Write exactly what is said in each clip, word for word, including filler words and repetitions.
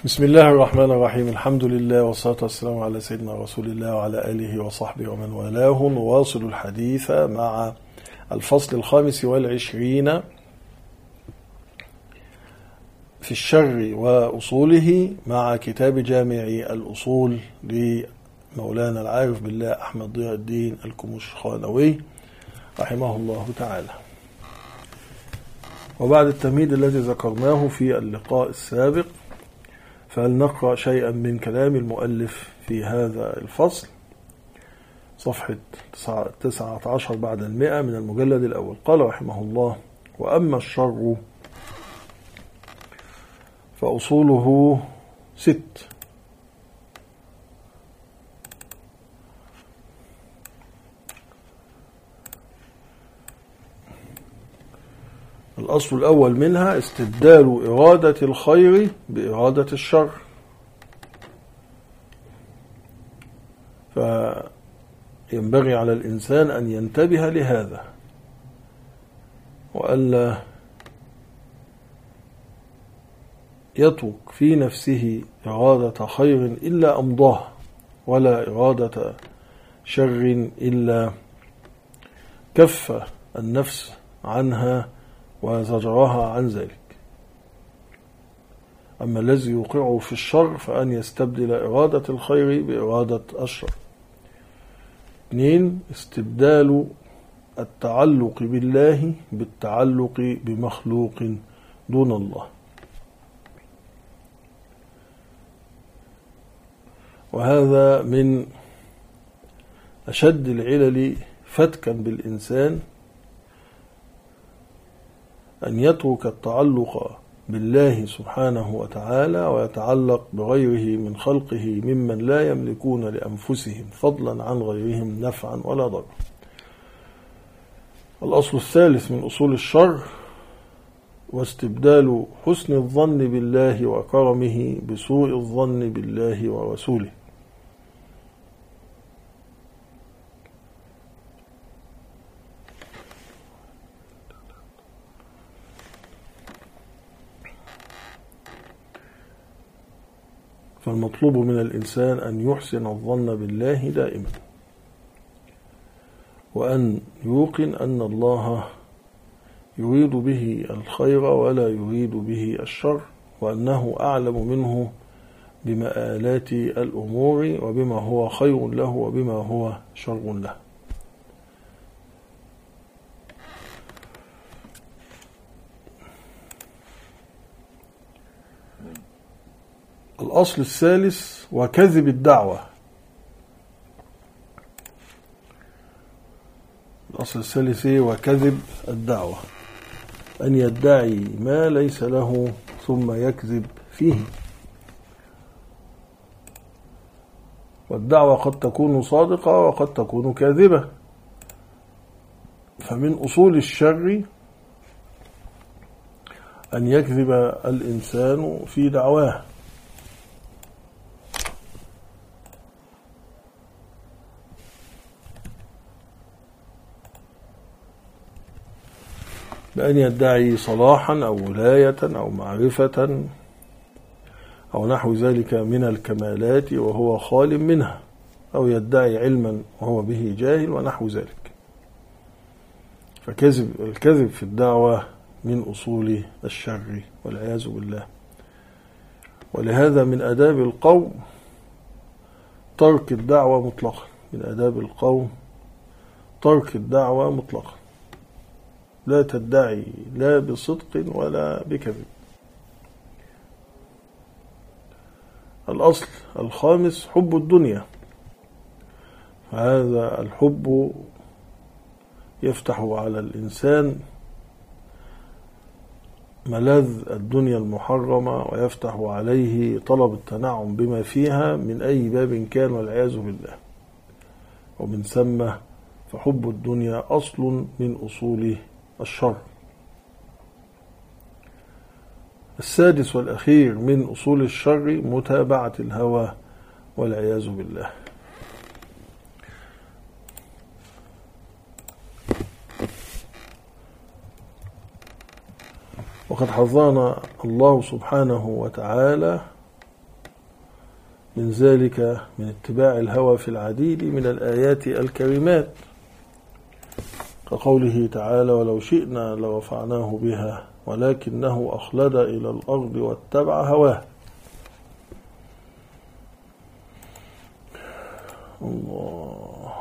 بسم الله الرحمن الرحيم. الحمد لله والصلاة والسلام على سيدنا رسول الله وعلى آله وصحبه ومن والاه. نواصل الحديث مع الفصل الخامس والعشرين في الشر وأصوله مع كتاب جامع الأصول لمولانا العارف بالله أحمد ضياء الدين الكمشخانوي رحمه الله تعالى. وبعد التمهيد الذي ذكرناه في اللقاء السابق، فلنقرأ شيئا من كلام المؤلف في هذا الفصل، صفحة تسعة عشر بعد المئة من المجلد الأول. قال رحمه الله: وأما الشر فأصوله ست. الأصل الأول منها استبدال إرادة الخير بإرادة الشر، فينبغي على الإنسان أن ينتبه لهذا وألا يترك في نفسه إرادة خير إلا أمضاه، ولا إرادة شر إلا كف النفس عنها وزجرها عن ذلك. أما الذي يوقعه في الشر فأن يستبدل إرادة الخير بإرادة الشر. اثنين، استبدال التعلق بالله بالتعلق بمخلوق دون الله، وهذا من أشد العلل فتكا بالإنسان، أن يترك التعلق بالله سبحانه وتعالى ويتعلق بغيره من خلقه ممن لا يملكون لأنفسهم فضلا عن غيرهم نفعا ولا ضرا. الأصل الثالث من أصول الشر واستبدال حسن الظن بالله وكرمه بسوء الظن بالله ورسوله. فالمطلوب من الإنسان أن يحسن الظن بالله دائما، وأن يوقن أن الله يريد به الخير ولا يريد به الشر، وأنه أعلم منه بمآلات الأمور وبما هو خير له وبما هو شر له. الأصل الثالث وكذب الدعوة. الأصل الثالث وكذب الدعوة، أن يدعي ما ليس له ثم يكذب فيه. والدعوة قد تكون صادقة وقد تكون كاذبة، فمن أصول الشر أن يكذب الإنسان في دعواه، بأن يدعي صلاحا أو ولاية أو معرفة أو نحو ذلك من الكمالات وهو خال منها، أو يدعي علما وهو به جاهل ونحو ذلك. فكذب الكذب في الدعوة من أصول الشر والعياذ بالله. ولهذا من آداب القوم ترك الدعوة مطلقا، من آداب القوم ترك الدعوة مطلقا، لا تدعي لا بصدق ولا بكذب. الأصل الخامس حب الدنيا، هذا الحب يفتح على الإنسان ملاذ الدنيا المحرمة، ويفتح عليه طلب التنعم بما فيها من أي باب كان والعياذ بالله. ومن ثم فحب الدنيا أصل من أصول الشر. السادس والأخير من أصول الشر متابعة الهوى والعياذ بالله. وقد حذرنا الله سبحانه وتعالى من ذلك من اتباع الهوى في العديد من الآيات الكريمات، كقوله تعالى: ولو شئنا لرفعناه بها ولكنه أخلد إلى الأرض واتبع هواه. الله.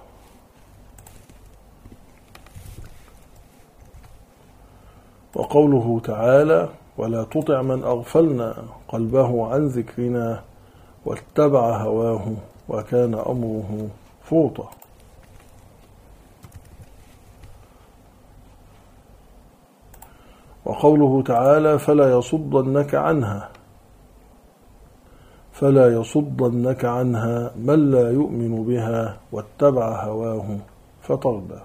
وقوله تعالى: ولا تطع من أغفلنا قلبه عن ذكرنا واتبع هواه وكان أمره فرطا. وقوله تعالى: فلا يصدنك عنها فلا يصدنك عنها من لا يؤمن بها واتبع هواه فتردى.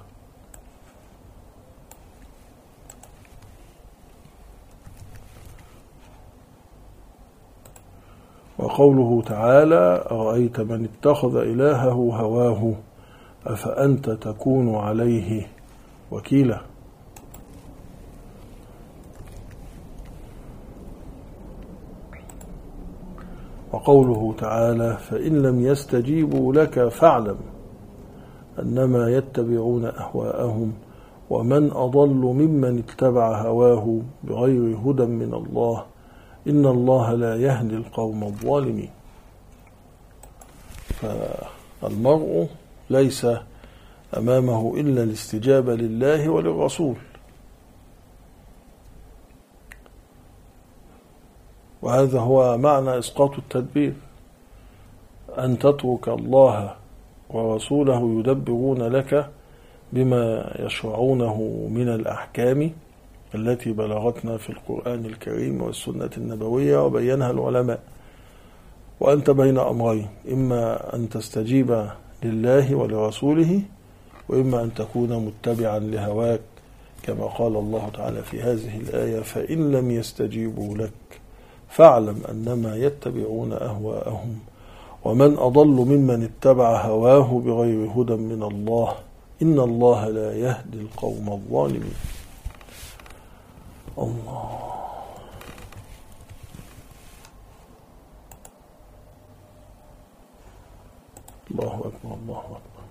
وقوله تعالى: أرأيت من اتخذ إلهه هواه أفأنت تكون عليه وكيلا. وقوله تعالى: فإن لم يستجيبوا لك فاعلم أنما يتبعون أهواءهم ومن أضل ممن اتبع هواه بغير هدى من الله إن الله لا يهدي القوم الظالمين. فالمرء ليس أمامه إلا الاستجابة لله وللرسول، وهذا هو معنى إسقاط التدبير، أن تترك الله ورسوله يدبرون لك بما يشرعونه من الأحكام التي بلغتنا في القرآن الكريم والسنة النبوية وبينها العلماء، وأنت بين أمرين: إما أن تستجيب لله ولرسوله، وإما أن تكون متبعا لهواك، كما قال الله تعالى في هذه الآية: فإن لم يستجيبوا لك فاعلم أنما يتبعون أهواءهم ومن أضل ممن اتبع هواه بغير هدى من الله إن الله لا يهدي القوم الظالمين. الله. الله أكبر الله أكبر.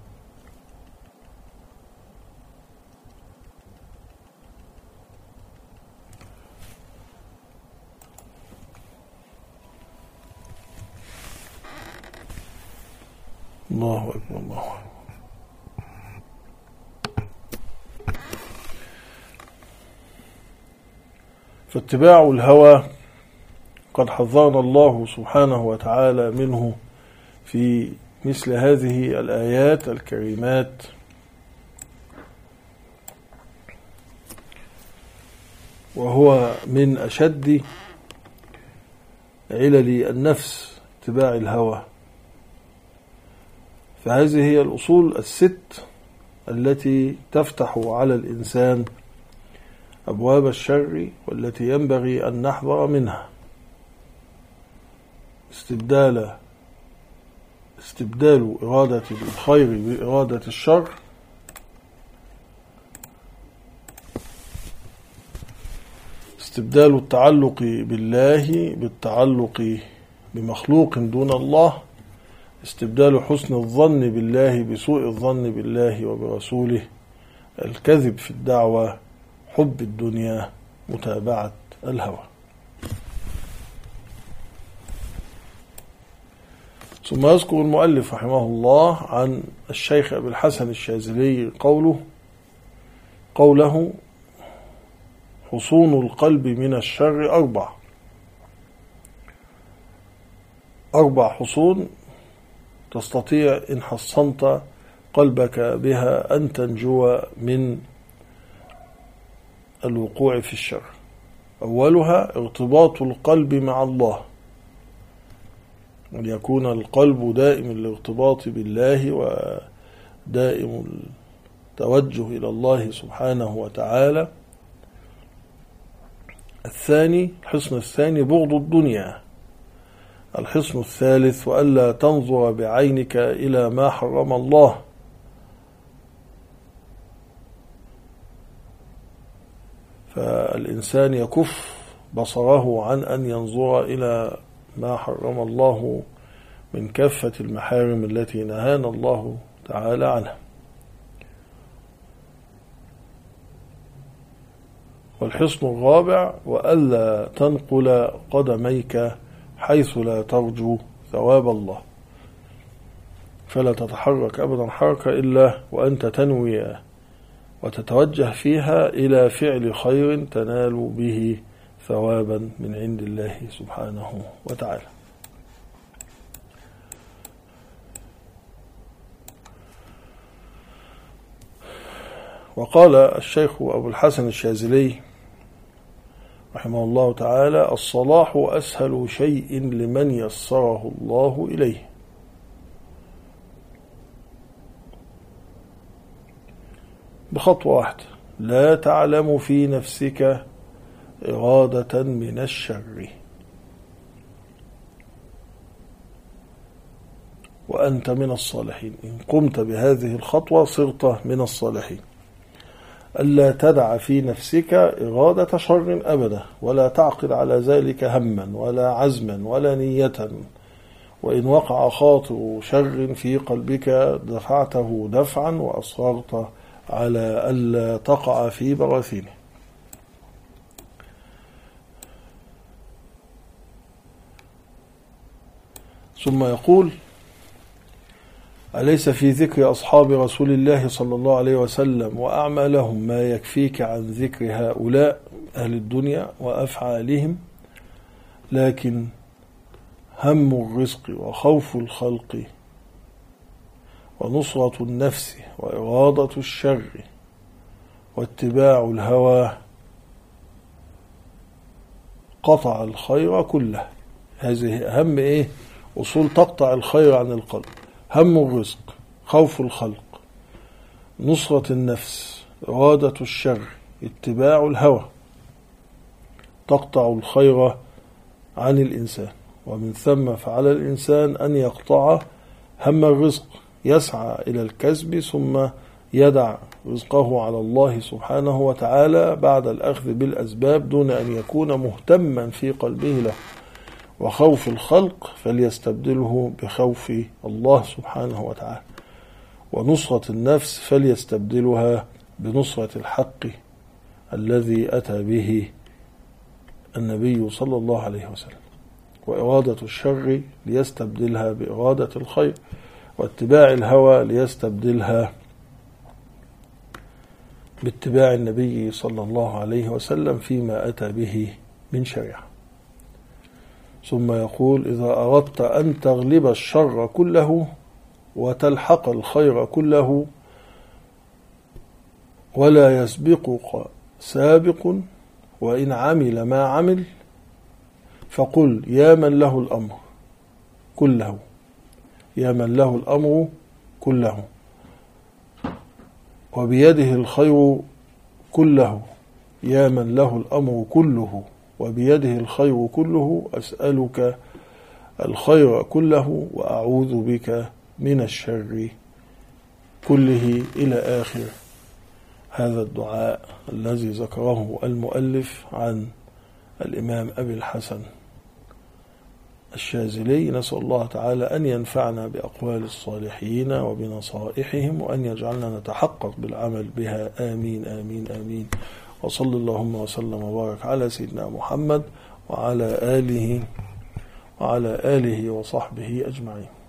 الله أكبر الله أكبر. فاتباع الهوى قد حذرنا الله سبحانه وتعالى منه في مثل هذه الآيات الكريمات، وهو من أشد علل النفس اتباع الهوى. فهذه هي الأصول الست التي تفتح على الإنسان أبواب الشر والتي ينبغي أن نحذر منها: استبدال استبدال إرادة الخير بإرادة الشر، استبدال التعلق بالله بالتعلق بمخلوق دون الله، استبدال حسن الظن بالله بسوء الظن بالله وبرسوله، الكذب في الدعوة، حب الدنيا، متابعة الهوى. ثم يذكر المؤلف رحمه الله عن الشيخ أبي الحسن الشاذلي قوله قوله حصون القلب من الشر أربع أربع حصون تستطيع إن حصنت قلبك بها أن تنجو من الوقوع في الشر. أولها ارتباط القلب مع الله، أن يكون القلب دائم الارتباط بالله ودائم التوجه إلى الله سبحانه وتعالى. الثاني الحصن الثاني بغض الدنيا. الحصن الثالث وألا تنظر بعينك إلى ما حرم الله. فالإنسان يكف بصره عن أن ينظر إلى ما حرم الله من كافة المحارم التي نهانا الله تعالى عنها. والحصن الرابع: وألا تنقل قدميك حيث لا ترجو ثواب الله، فلا تتحرك أبدا حركة إلا وأنت تنوي وتتوجه فيها إلى فعل خير تنال به ثوابا من عند الله سبحانه وتعالى. وقال الشيخ أبو الحسن الشاذلي رحمه الله تعالى: الصلاح أسهل شيء لمن يسره الله إليه، بخطوة واحدة: لا تعلم في نفسك إرادة من الشر، وأنت من الصالحين. إن قمت بهذه الخطوة صرت من الصالحين. ألا تدع في نفسك إرادة شر أبدا، ولا تعقد على ذلك هما ولا عزما ولا نية، وإن وقع خاطر شر في قلبك دفعته دفعا وأصررت على ألا تقع في براثينه. ثم يقول: أليس في ذكر أصحاب رسول الله صلى الله عليه وسلم وأعمالهم ما يكفيك عن ذكر هؤلاء أهل الدنيا وأفعالهم؟ لكن هم الرزق وخوف الخلق ونصرة النفس وإرادة الشر واتباع الهوى قطع الخير كله. هذه أهم إيه؟ أصول تقطع الخير عن القلب: هم الرزق، خوف الخلق، نصرة النفس، إرادة الشر، اتباع الهوى، تقطع الخير عن الإنسان. ومن ثم فعلى الإنسان أن يقطع هم الرزق، يسعى إلى الكسب ثم يدع رزقه على الله سبحانه وتعالى بعد الأخذ بالأسباب دون أن يكون مهتما في قلبه له. وخوف الخلق فليستبدله بخوف الله سبحانه وتعالى. ونصرة النفس فليستبدلها بنصرة الحق الذي أتى به النبي صلى الله عليه وسلم. وإرادة الشر ليستبدلها بإرادة الخير، واتباع الهوى ليستبدلها باتباع النبي صلى الله عليه وسلم فيما أتى به من شريعة. ثم يقول: إذا أردت أن تغلب الشر كله وتلحق الخير كله ولا يسبقك سابق وإن عمل ما عمل، فقل: يا من له الأمر كله، يا من له الأمر كله وبيده الخير كله، يا من له الأمر كله وبيده الخير كله، أسألك الخير كله وأعوذ بك من الشر كله، إلى آخر هذا الدعاء الذي ذكره المؤلف عن الإمام أبي الحسن الشاذلي. نسأل الله تعالى أن ينفعنا بأقوال الصالحين وبنصائحهم، وأن يجعلنا نتحقق بالعمل بها. آمين آمين آمين. وصلى اللهم وسلم وبارك على سيدنا محمد وعلى آله وعلى آله وصحبه أجمعين.